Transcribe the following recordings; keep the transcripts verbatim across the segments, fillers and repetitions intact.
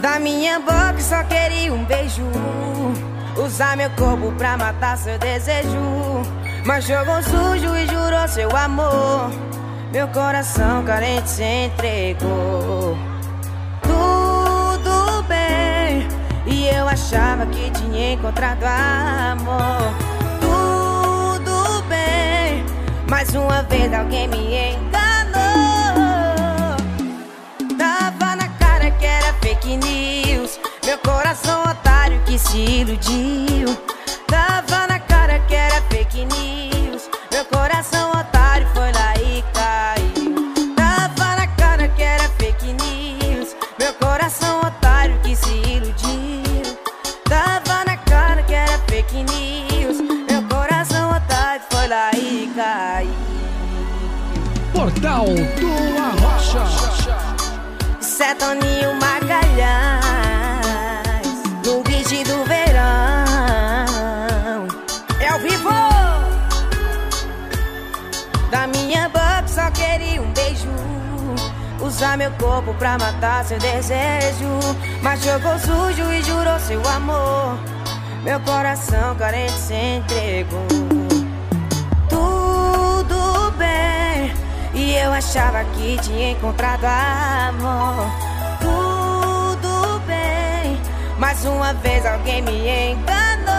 Da minha boca só queria um beijo, usar meu corpo pra matar seu desejo. Mas jogou sujo e jurou seu amor, meu coração carente se entregou. Tudo bem, e eu achava que tinha encontrado amor. Tudo bem, mais uma vez alguém me enganou. Tava na cara que era fake news, meu coração otário que se iludiu. Tava na cara que era fake news, meu coração otário foi lá e caiu. Tava na cara que era fake news, meu coração otário que se iludiu. Tava na cara que era fake news, meu coração otário foi lá e caiu. Portal do Arrocha. Setoninho Magalhães, no beat do verão. É ao vivo. Da minha boca só queria um beijo, usar meu corpo pra matar seu desejo. Mas jogou sujo e jurou seu amor, meu coração carente se entregou. Tudo bem, e eu achava que tinha encontrado amor. Tudo bem, mais uma vez alguém me enganou.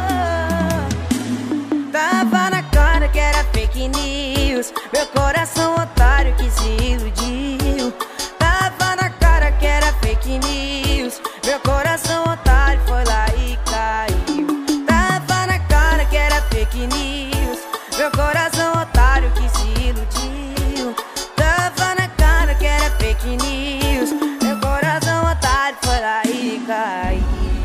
Tava na cara que era fake news, meu coração otário que se iludiu. Tava na cara que era fake news, meu coração otário foi lá e caiu. Tava na cara que era fake news, meu coração otário que se iludiu. Tava na cara que era fake news, meu coração otário foi lá e caiu.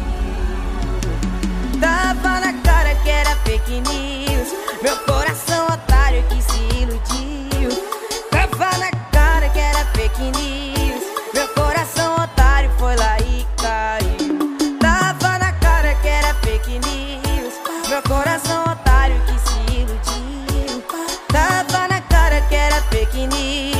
Tava na cara que era fake news, meu coração otário que se iludiu. Tava na cara que era fake news, meu coração otário foi lá e caiu. Tava na cara que era fake news, meu coração otário que se iludiu. Tava na cara que era fake news.